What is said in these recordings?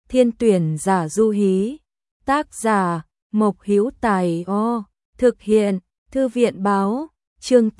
Thiên tuyển giả du hí. Tác giả Mộc Hữu Tài. Thực hiện Thư viện báo. Chương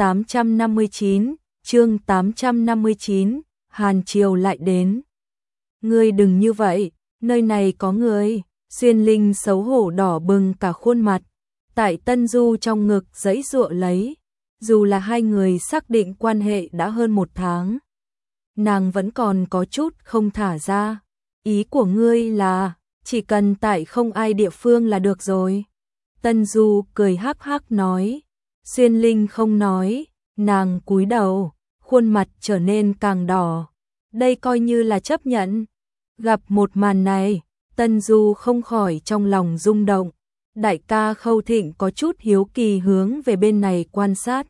859. Hàn Triều lại đến. Ngươi đừng như vậy, nơi này có người. Xuyên Linh xấu hổ đỏ bừng cả khuôn mặt. Tại Tân Du trong ngực giãy giụa lấy. Dù là hai người xác định quan hệ đã hơn 1 tháng, nàng vẫn còn có chút không thả ra. Ý của ngươi là chỉ cần tại không ai địa phương là được rồi. Tân Du cười hắc hắc nói. Xuyên Linh không nói, nàng cúi đầu, khuôn mặt trở nên càng đỏ. Đây coi như là chấp nhận. Gặp một màn này, Tân Du không khỏi trong lòng rung động. Đại ca Khâu Thịnh có chút hiếu kỳ hướng về bên này quan sát.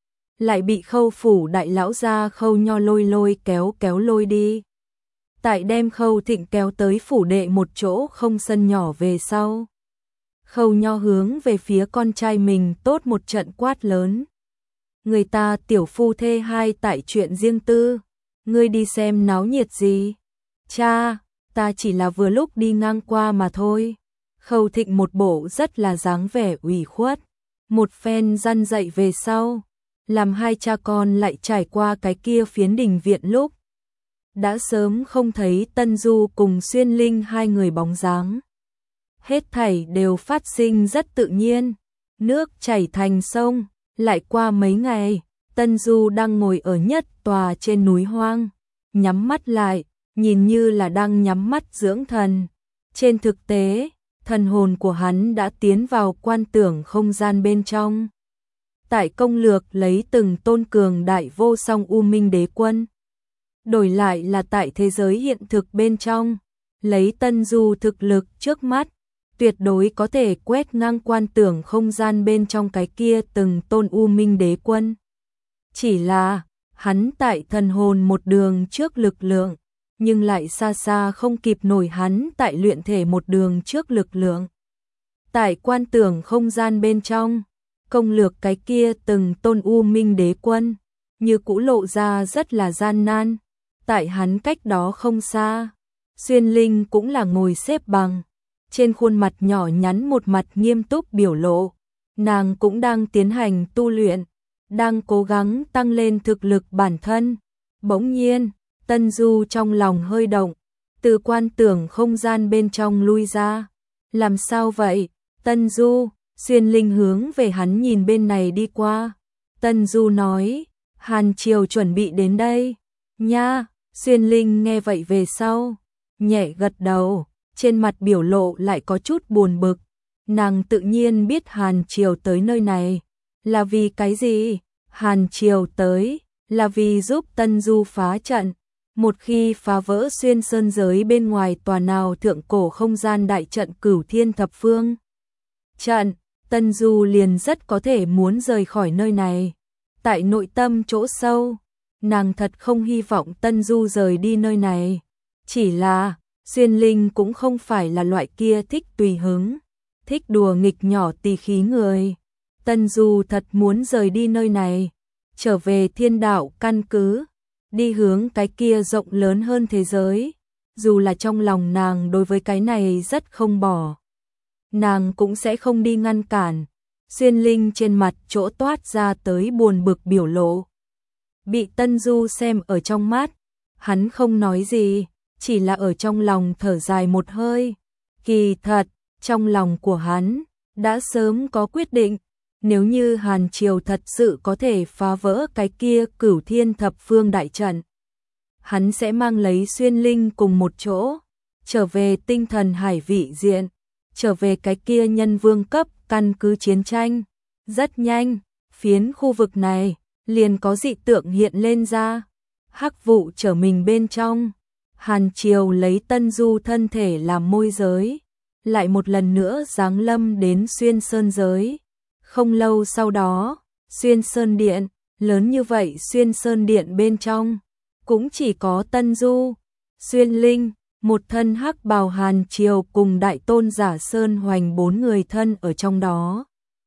Lại bị Khâu phủ đại lão gia Khâu Nho lôi kéo lôi đi. Tại đem Khâu Thịnh kéo tới phủ đệ một chỗ không sân nhỏ về sau. Khâu Nho hướng về phía con trai mình tốt một trận quát lớn. Người ta tiểu phu thê hai tại chuyện riêng tư, ngươi đi xem náo nhiệt gì? Cha, ta chỉ là vừa lúc đi ngang qua mà thôi. Khâu Thịnh một bộ rất là dáng vẻ ủy khuất, một phen răn dạy về sau, làm hai cha con lại trải qua cái kia phiến đình viện lúc. Đã sớm không thấy Tân Du cùng Xuyên Linh hai người bóng dáng. Hết thảy đều phát sinh rất tự nhiên, nước chảy thành sông. Lại qua mấy ngày, Tân Du đang ngồi ở nhất tòa trên núi hoang, nhắm mắt lại, nhìn như là đang nhắm mắt dưỡng thần. Trên thực tế, thần hồn của hắn đã tiến vào quan tưởng không gian bên trong. Tại công lược lấy từng tôn cường đại vô song U Minh đế quân. Đổi lại là tại thế giới hiện thực bên trong, lấy Tân Du thực lực trước mắt, tuyệt đối có thể quét ngang quan tưởng không gian bên trong cái kia từng tôn U Minh đế quân. Chỉ là, hắn tại thần hồn một đường trước lực lượng, nhưng lại xa xa không kịp nổi hắn tại luyện thể một đường trước lực lượng. Tại quan tưởng không gian bên trong, công lược cái kia từng tôn U Minh đế quân, như cũ lộ ra rất là gian nan. Tại hắn cách đó không xa, Xuyên Linh cũng là ngồi xếp bằng. Trên khuôn mặt nhỏ nhắn một mặt nghiêm túc biểu lộ, nàng cũng đang tiến hành tu luyện, đang cố gắng tăng lên thực lực bản thân. Bỗng nhiên, Tân Du trong lòng hơi động, từ quan tưởng không gian bên trong lui ra. Làm sao vậy? Tân Du, Xuyên Linh hướng về hắn nhìn bên này đi qua. Tân Du nói, Hàn Triều chuẩn bị đến đây. Nha, Xuyên Linh nghe vậy về sau, nhẹ gật đầu. Trên mặt biểu lộ lại có chút buồn bực. Nàng tự nhiên biết Hàn Triều tới nơi này là vì cái gì? Hàn Triều tới là vì giúp Tân Du phá trận. Một khi phá vỡ xuyên sơn giới bên ngoài tòa nào thượng cổ không gian đại trận Cửu Thiên Thập Phương trận, Tân Du liền rất có thể muốn rời khỏi nơi này. Tại nội tâm chỗ sâu, nàng thật không hy vọng Tân Du rời đi nơi này. Chỉ là Xuyên Linh cũng không phải là loại kia thích tùy hứng, thích đùa nghịch nhỏ tì khí người. Tân Du thật muốn rời đi nơi này, trở về thiên đạo căn cứ, đi hướng cái kia rộng lớn hơn thế giới. Dù là trong lòng nàng đối với cái này rất không bỏ, nàng cũng sẽ không đi ngăn cản. Xuyên Linh trên mặt chỗ toát ra tới buồn bực biểu lộ, bị Tân Du xem ở trong mắt, hắn không nói gì. Chỉ là ở trong lòng thở dài một hơi. Kỳ thật, trong lòng của hắn đã sớm có quyết định. Nếu như Hàn Triều thật sự có thể phá vỡ cái kia Cửu Thiên Thập Phương đại trận, hắn sẽ mang lấy Xuyên Linh cùng một chỗ, trở về tinh thần hải vị diện, trở về cái kia nhân vương cấp căn cứ chiến tranh. Rất nhanh, phiến khu vực này liền có dị tượng hiện lên ra. Hắc vụ trở mình bên trong. Hàn Triều lấy Tân Du thân thể làm môi giới, lại một lần nữa giáng lâm đến Xuyên Sơn giới. Không lâu sau đó, Xuyên Sơn Điện, lớn như vậy Xuyên Sơn Điện bên trong, cũng chỉ có Tân Du, Xuyên Linh, một thân hắc bào Hàn Triều cùng Đại Tôn Giả Sơn Hoành 4 người thân ở trong đó.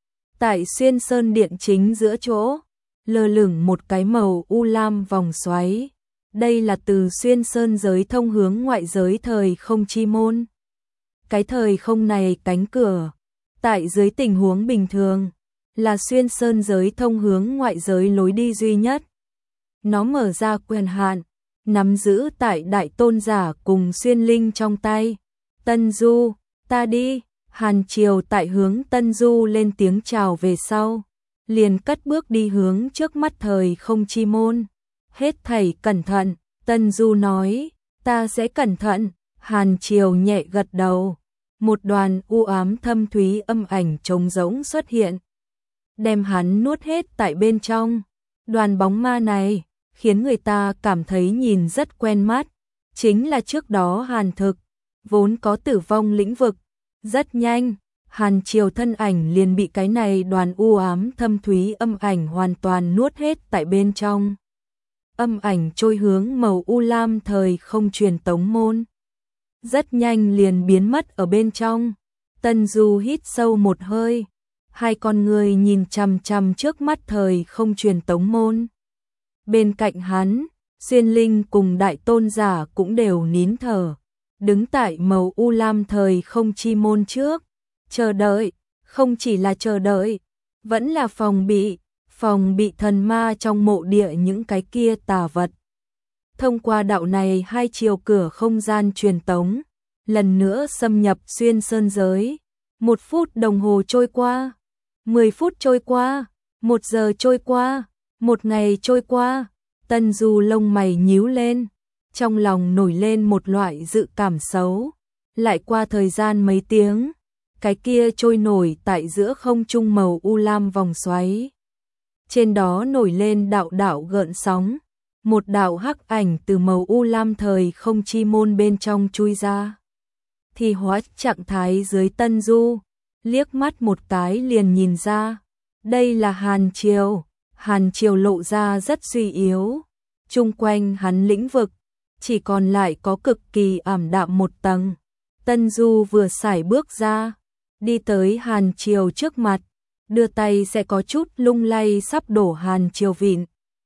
Tại Xuyên Sơn Điện chính giữa chỗ, lơ lửng một cái màu u lam vòng xoáy. Đây là từ xuyên sơn giới thông hướng ngoại giới thời không chi môn. Cái thời không này cánh cửa, tại dưới tình huống bình thường, là xuyên sơn giới thông hướng ngoại giới lối đi duy nhất. Nó mở ra quyền hạn, nắm giữ tại đại tôn giả cùng xuyên linh trong tay. Tân Du, ta đi. Hàn Triều tại hướng Tân Du lên tiếng chào về sau, liền cất bước đi hướng trước mắt thời không chi môn. Hết thảy cẩn thận, Tân Du nói, ta sẽ cẩn thận. Hàn Triều nhẹ gật đầu. Một đoàn u ám thâm thúy âm ảnh trống rỗng xuất hiện, đem hắn nuốt hết tại bên trong. Đoàn bóng ma này khiến người ta cảm thấy nhìn rất quen mắt, chính là trước đó Hàn Thực, vốn có tử vong lĩnh vực. Rất nhanh, Hàn Triều thân ảnh liền bị cái này đoàn u ám thâm thúy âm ảnh hoàn toàn nuốt hết tại bên trong. Âm ảnh trôi hướng màu u lam thời không truyền tống môn, rất nhanh liền biến mất ở bên trong. Tân Du hít sâu một hơi, hai con người nhìn chằm chằm trước mắt thời không truyền tống môn. Bên cạnh hắn, xuyên linh cùng đại tôn giả cũng đều nín thở, đứng tại màu u lam thời không chi môn trước, chờ đợi, không chỉ là chờ đợi, vẫn là phòng bị thần ma trong mộ địa những cái kia tà vật. Thông qua đạo này hai chiều cửa không gian truyền tống, lần nữa xâm nhập xuyên sơn giới. 1 phút đồng hồ trôi qua, 10 phút trôi qua, 1 giờ trôi qua, 1 ngày trôi qua. Tân Du lông mày nhíu lên, trong lòng nổi lên một loại dự cảm xấu. Lại qua thời gian mấy tiếng, cái kia trôi nổi tại giữa không trung màu u lam vòng xoáy, trên đó nổi lên đạo đạo gợn sóng. Một đạo hắc ảnh từ màu u lam thời không chi môn bên trong chui ra, thì hóa trạng thái dưới Tân Du, liếc mắt một cái liền nhìn ra, đây là Hàn Triều. Hàn Triều lộ ra rất suy yếu, chung quanh hắn lĩnh vực chỉ còn lại có cực kỳ ảm đạm một tầng. Tân Du vừa sải bước ra, đi tới Hàn Triều trước mặt, đưa tay sẽ có chút lung lay sắp đổ Hàn Triều vịn.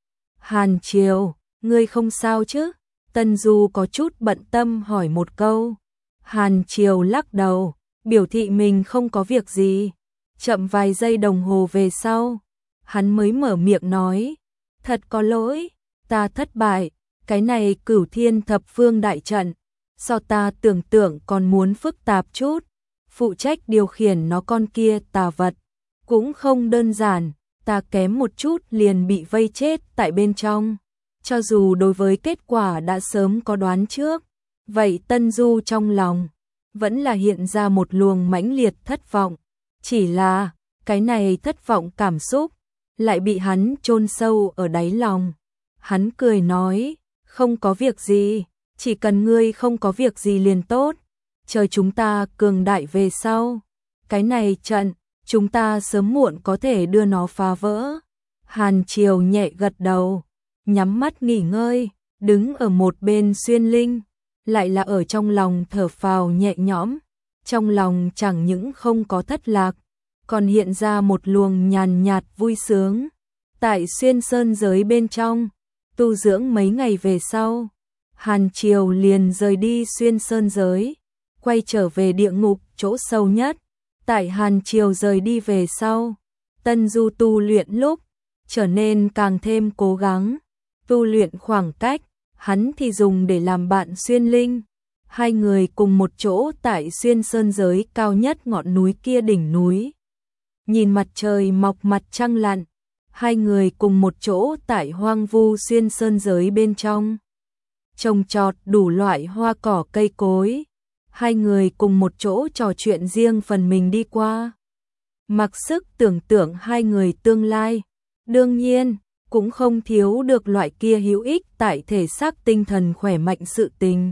Hàn Triều, ngươi không sao chứ? Tân Du có chút bận tâm hỏi một câu. Hàn Triều lắc đầu, biểu thị mình không có việc gì. Chậm vài giây đồng hồ về sau, hắn mới mở miệng nói, thật có lỗi, ta thất bại, cái này Cửu Thiên Thập Phương đại trận, so ta tưởng tượng còn muốn phức tạp chút, phụ trách điều khiển nó con kia tà vật, cũng không đơn giản, ta kém một chút liền bị vây chết tại bên trong. Cho dù đối với kết quả đã sớm có đoán trước, vậy Tân Du trong lòng vẫn là hiện ra một luồng mãnh liệt thất vọng. Chỉ là, cái này thất vọng cảm xúc lại bị hắn chôn sâu ở đáy lòng. Hắn cười nói, không có việc gì, chỉ cần ngươi không có việc gì liền tốt. Chờ chúng ta cường đại về sau, cái này trận, chúng ta sớm muộn có thể đưa nó phá vỡ. Hàn Triều nhẹ gật đầu, nhắm mắt nghỉ ngơi, đứng ở một bên xuyên linh, lại là ở trong lòng thở phào nhẹ nhõm. Trong lòng chẳng những không có thất lạc, còn hiện ra một luồng nhàn nhạt vui sướng. Tại xuyên sơn giới bên trong, tu dưỡng mấy ngày về sau, Hàn Triều liền rời đi xuyên sơn giới, quay trở về địa ngục chỗ sâu nhất. Tại Hàn Triều rời đi về sau, Tân Du tu luyện lúc trở nên càng thêm cố gắng, tu luyện khoảng cách, hắn thì dùng để làm bạn xuyên linh. Hai người cùng một chỗ tại xuyên sơn giới cao nhất ngọn núi kia đỉnh núi. Nhìn mặt trời mọc mặt trăng lặn, hai người cùng một chỗ tại hoang vu xuyên sơn giới bên trong. Trồng trọt đủ loại hoa cỏ cây cối, hai người cùng một chỗ trò chuyện riêng phần mình đi qua. Mặc sức tưởng tượng hai người tương lai, đương nhiên, cũng không thiếu được loại kia hữu ích tại thể xác tinh thần khỏe mạnh sự tình.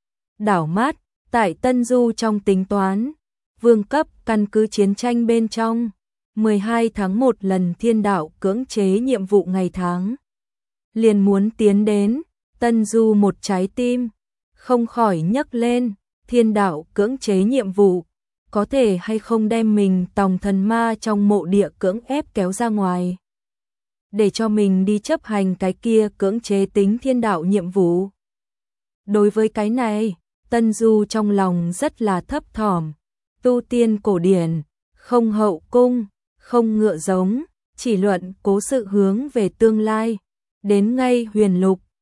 Đảo mắt, tại Tân Du trong tính toán, vương cấp căn cứ chiến tranh bên trong, 12 tháng 1 lần thiên đạo cưỡng chế nhiệm vụ ngày tháng. Liền muốn tiến đến, Tân Du một trái tim, không khỏi nhấc lên, thiên đạo cưỡng chế nhiệm vụ, có thể hay không đem mình tòng thần ma trong mộ địa cưỡng ép kéo ra ngoài. để cho mình đi chấp hành cái kia cưỡng chế tính thiên đạo nhiệm vụ. Đối với cái này, Tân Du trong lòng rất là thấp thỏm. Tu tiên cổ điển, không hậu cung, không ngựa giống, chỉ luận cố sự hướng về tương lai. Đến ngay huyền lục,